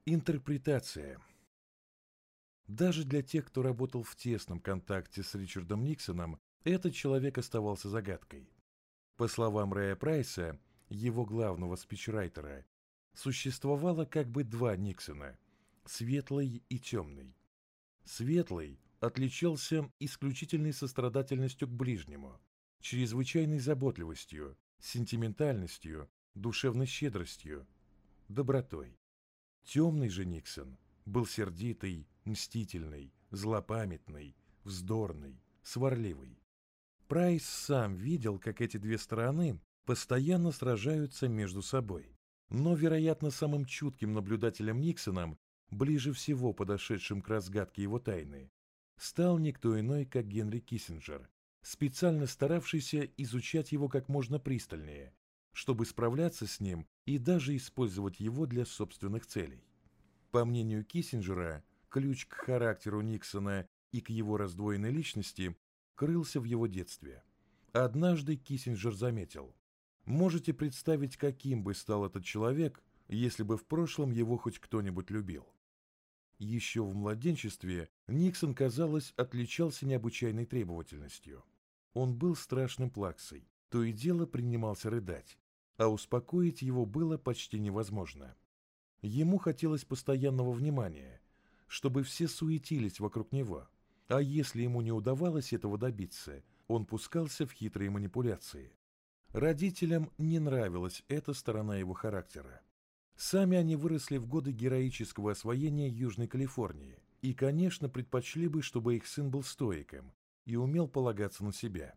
Интерпретация. Даже для тех, кто работал в тесном контакте с Ричардом Никсоном, этот человек оставался загадкой. По словам Рэя Прайса, его главного спичрайтера, существовало как бы два Никсона – светлый и темный. Светлый отличался исключительной сострадательностью к ближнему, чрезвычайной заботливостью, сентиментальностью, душевной щедростью, добротой. Темный же Никсон был сердитый, мстительный, злопамятный, вздорный, сварливый. Прайс сам видел, как эти две стороны постоянно сражаются между собой. Но, вероятно, самым чутким наблюдателем Никсоном, ближе всего подошедшим к разгадке его тайны, стал никто иной, как Генри Киссинджер, специально старавшийся изучать его как можно пристальнее, чтобы справляться с ним и даже использовать его для собственных целей. По мнению Киссинджера, ключ к характеру Никсона и к его раздвоенной личности крылся в его детстве. Однажды Киссинджер заметил: «Можете представить, каким бы стал этот человек, если бы в прошлом его хоть кто-нибудь любил?» Еще в младенчестве Никсон, казалось, отличался необычайной требовательностью. Он был страшным плаксой, то и дело принимался рыдать, а успокоить его было почти невозможно. Ему хотелось постоянного внимания, чтобы все суетились вокруг него, а если ему не удавалось этого добиться, он пускался в хитрые манипуляции. Родителям не нравилась эта сторона его характера. Сами они выросли в годы героического освоения Южной Калифорнии и, конечно, предпочли бы, чтобы их сын был стоиком и умел полагаться на себя.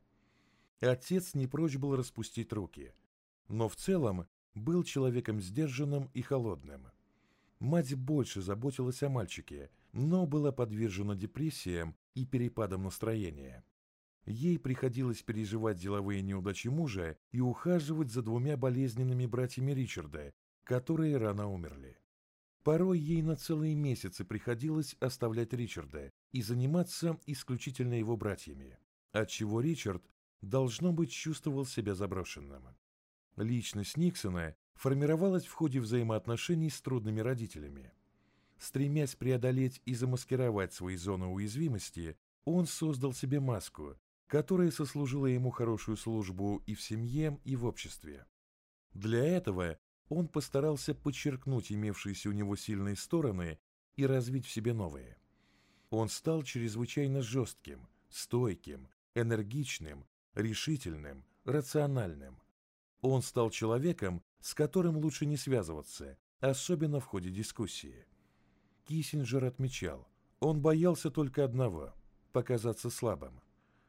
Отец не прочь был распустить руки, но в целом был человеком сдержанным и холодным. Мать больше заботилась о мальчике, но была подвержена депрессиям и перепадам настроения. Ей приходилось переживать деловые неудачи мужа и ухаживать за двумя болезненными братьями Ричарда, которые рано умерли. Порой ей на целые месяцы приходилось оставлять Ричарда и заниматься исключительно его братьями, отчего Ричард, должно быть, чувствовал себя заброшенным. Личность Никсона формировалась в ходе взаимоотношений с трудными родителями. Стремясь преодолеть и замаскировать свои зоны уязвимости, он создал себе маску, которая сослужила ему хорошую службу и в семье, и в обществе. Для этого он постарался подчеркнуть имевшиеся у него сильные стороны и развить в себе новые. Он стал чрезвычайно жестким, стойким, энергичным, решительным, рациональным. Он стал человеком, с которым лучше не связываться, особенно в ходе дискуссии. Киссинджер отмечал, он боялся только одного – показаться слабым.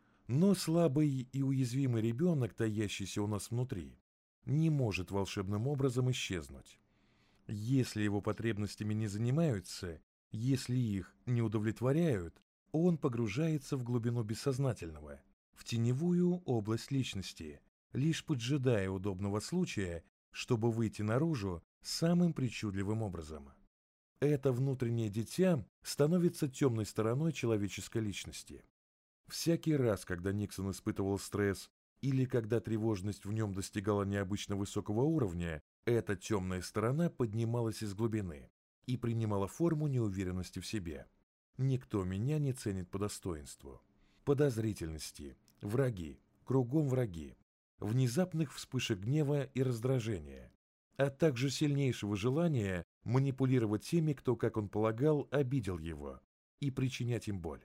Но слабый и уязвимый ребенок, таящийся у нас внутри, не может волшебным образом исчезнуть. Если его потребностями не занимаются, если их не удовлетворяют, он погружается в глубину бессознательного, в теневую область личности, лишь поджидая удобного случая, чтобы выйти наружу самым причудливым образом. Это внутреннее дитя становится темной стороной человеческой личности. Всякий раз, когда Никсон испытывал стресс или когда тревожность в нем достигала необычно высокого уровня, эта темная сторона поднималась из глубины и принимала форму неуверенности в себе. Никто меня не ценит по достоинству. Подозрительности, враги, кругом враги, внезапных вспышек гнева и раздражения, а также сильнейшего желания манипулировать теми, кто, как он полагал, обидел его, и причинять им боль.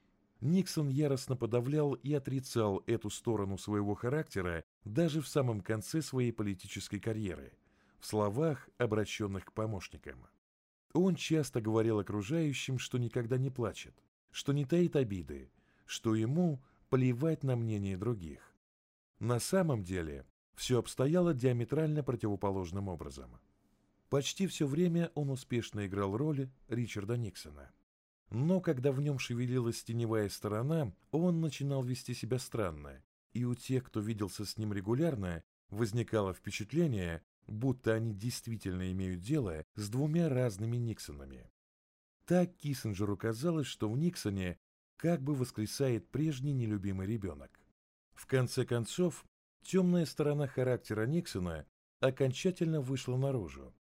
Никсон яростно подавлял и отрицал эту сторону своего характера даже в самом конце своей политической карьеры, в словах, обращенных к помощникам. Он часто говорил окружающим, что никогда не плачет, что не таит обиды, что ему плевать на мнение других. На самом деле все обстояло диаметрально противоположным образом. Почти все время он успешно играл роль Ричарда Никсона. Но когда в нем шевелилась теневая сторона, он начинал вести себя странно, и у тех, кто виделся с ним регулярно, возникало впечатление, будто они действительно имеют дело с двумя разными Никсонами. Так Киссинджеру казалось, что в Никсоне как бы воскресает прежний нелюбимый ребенок. В конце концов, темная сторона характера Никсона окончательно вышла наружу,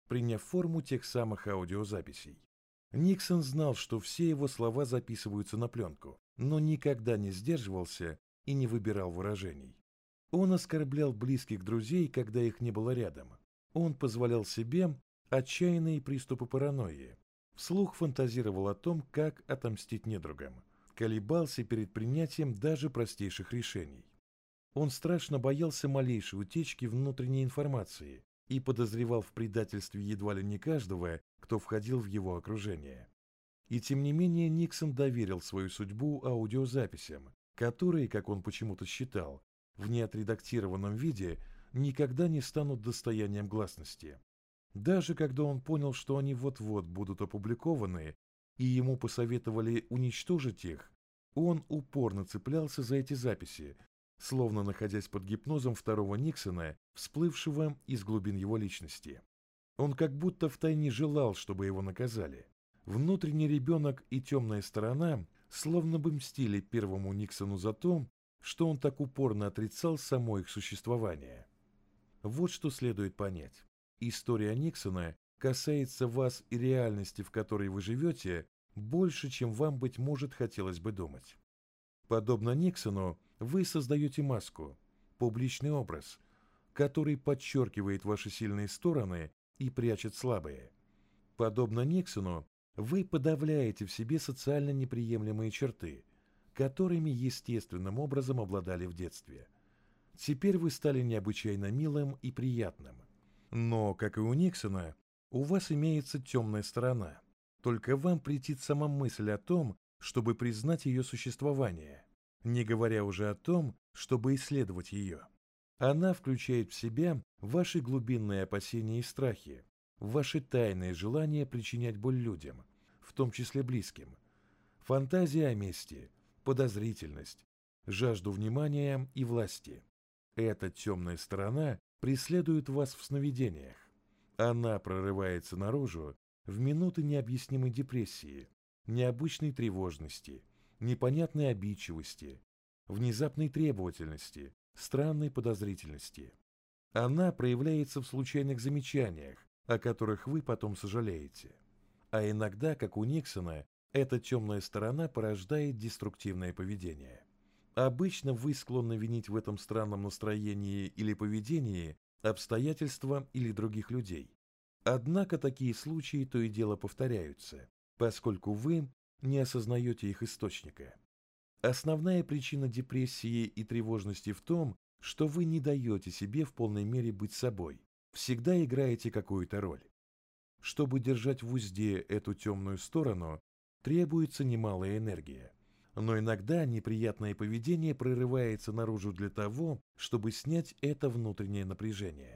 приняв форму тех самых аудиозаписей. Никсон знал, что все его слова записываются на пленку, но никогда не сдерживался и не выбирал выражений. Он оскорблял близких друзей, когда их не было рядом. Он позволял себе отчаянные приступы паранойи. Вслух фантазировал о том, как отомстить недругам. Колебался перед принятием даже простейших решений. Он страшно боялся малейшей утечки внутренней информации и подозревал в предательстве едва ли не каждого, кто входил в его окружение. И тем не менее Никсон доверил свою судьбу аудиозаписям, которые, как он почему-то считал, в неотредактированном виде никогда не станут достоянием гласности. Даже когда он понял, что они вот-вот будут опубликованы, и ему посоветовали уничтожить их, он упорно цеплялся за эти записи, словно находясь под гипнозом второго Никсона, всплывшего из глубин его личности. Он как будто втайне желал, чтобы его наказали. Внутренний ребенок и темная сторона словно бы мстили первому Никсону за то, что он так упорно отрицал само их существование. Вот что следует понять. История Никсона касается вас и реальности, в которой вы живете, больше, чем вам, быть может, хотелось бы думать. Подобно Никсону, вы создаете маску, публичный образ, который подчеркивает ваши сильные стороны и прячет слабые. Подобно Никсону, вы подавляете в себе социально неприемлемые черты, которыми естественным образом обладали в детстве. Теперь вы стали необычайно милым и приятным. Но, как и у Никсона, у вас имеется темная сторона. Только вам претит сама мысль о том, чтобы признать ее существование, не говоря уже о том, чтобы исследовать ее. Она включает в себя ваши глубинные опасения и страхи, ваши тайные желания причинять боль людям, в том числе близким, фантазия о мести, подозрительность, жажду внимания и власти. Эта темная сторона преследует вас в сновидениях. Она прорывается наружу в минуты необъяснимой депрессии, необычной тревожности, непонятной обидчивости, внезапной требовательности, странной подозрительности. Она проявляется в случайных замечаниях, о которых вы потом сожалеете. А иногда, как у Никсона, эта темная сторона порождает деструктивное поведение. Обычно вы склонны винить в этом странном настроении или поведении обстоятельства или других людей. Однако такие случаи то и дело повторяются, поскольку вы не осознаете их источника. Основная причина депрессии и тревожности в том, что вы не даете себе в полной мере быть собой, всегда играете какую-то роль. Чтобы держать в узде эту темную сторону, требуется немалая энергия. Но иногда неприятное поведение прорывается наружу для того, чтобы снять это внутреннее напряжение.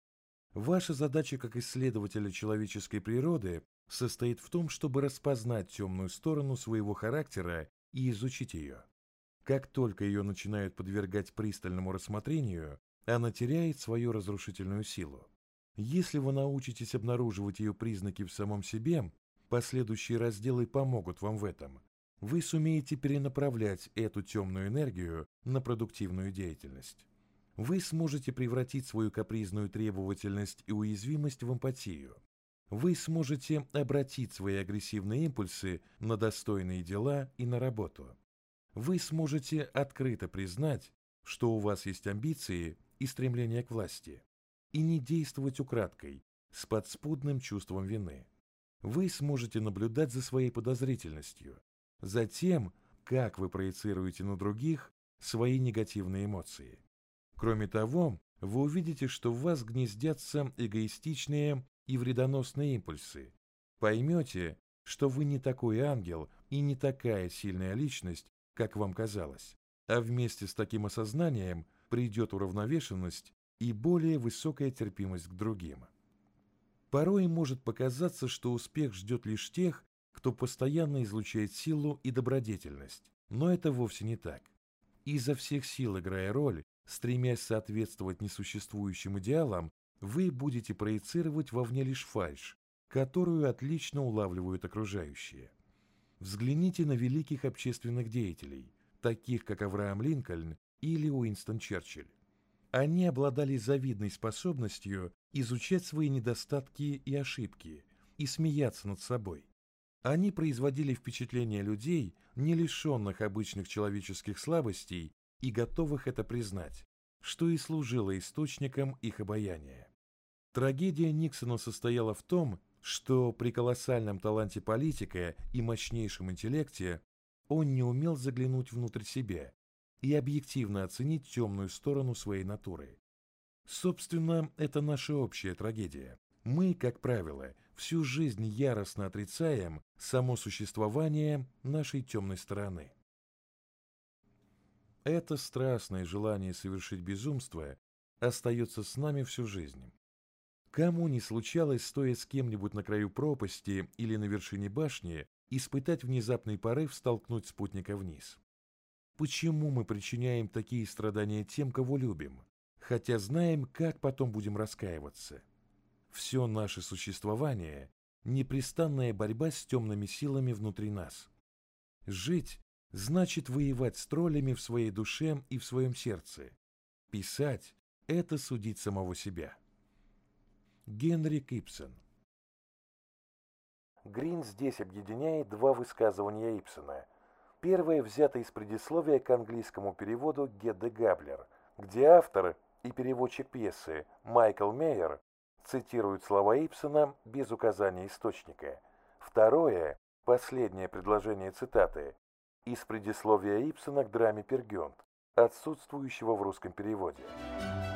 Ваша задача как исследователя человеческой природы состоит в том, чтобы распознать темную сторону своего характера и изучить ее. Как только ее начинают подвергать пристальному рассмотрению, она теряет свою разрушительную силу. Если вы научитесь обнаруживать ее признаки в самом себе, последующие разделы помогут вам в этом. Вы сумеете перенаправлять эту темную энергию на продуктивную деятельность. Вы сможете превратить свою капризную требовательность и уязвимость в эмпатию. Вы сможете обратить свои агрессивные импульсы на достойные дела и на работу. Вы сможете открыто признать, что у вас есть амбиции и стремление к власти, и не действовать украдкой, с подспудным чувством вины. Вы сможете наблюдать за своей подозрительностью, за тем, как вы проецируете на других свои негативные эмоции. Кроме того, вы увидите, что в вас гнездятся эгоистичные и вредоносные импульсы. Поймете, что вы не такой ангел и не такая сильная личность, как вам казалось, а вместе с таким осознанием придет уравновешенность и более высокая терпимость к другим. Порой может показаться, что успех ждет лишь тех, кто постоянно излучает силу и добродетельность, но это вовсе не так. Изо всех сил играя роль, стремясь соответствовать несуществующим идеалам, вы будете проецировать вовне лишь фальшь, которую отлично улавливают окружающие. Взгляните на великих общественных деятелей, таких как Авраам Линкольн или Уинстон Черчилль. Они обладали завидной способностью изучать свои недостатки и ошибки и смеяться над собой. Они производили впечатление людей, не лишенных обычных человеческих слабостей и готовых это признать, что и служило источником их обаяния. Трагедия Никсона состояла в том, что при колоссальном таланте политика и мощнейшем интеллекте он не умел заглянуть внутрь себя и объективно оценить темную сторону своей натуры. Собственно, это наша общая трагедия. Мы, как правило, всю жизнь яростно отрицаем само существование нашей темной стороны. Это страстное желание совершить безумство остается с нами всю жизнь. Кому не случалось, стоя с кем-нибудь на краю пропасти или на вершине башни, испытать внезапный порыв столкнуть спутника вниз? Почему мы причиняем такие страдания тем, кого любим, хотя знаем, как потом будем раскаиваться? Все наше существование – непрестанная борьба с темными силами внутри нас. Жить значит воевать с троллями в своей душе и в своем сердце. Писать – это судить самого себя. Генрик Ибсен. Грин здесь объединяет два высказывания Ибсена. Первое взято из предисловия к английскому переводу Гедде Габлер, где автор и переводчик пьесы Майкл Мейер цитирует слова Ибсена без указания источника. Второе, последнее предложение цитаты, из предисловия Ибсена к драме «Пер Гюнт», отсутствующего в русском переводе.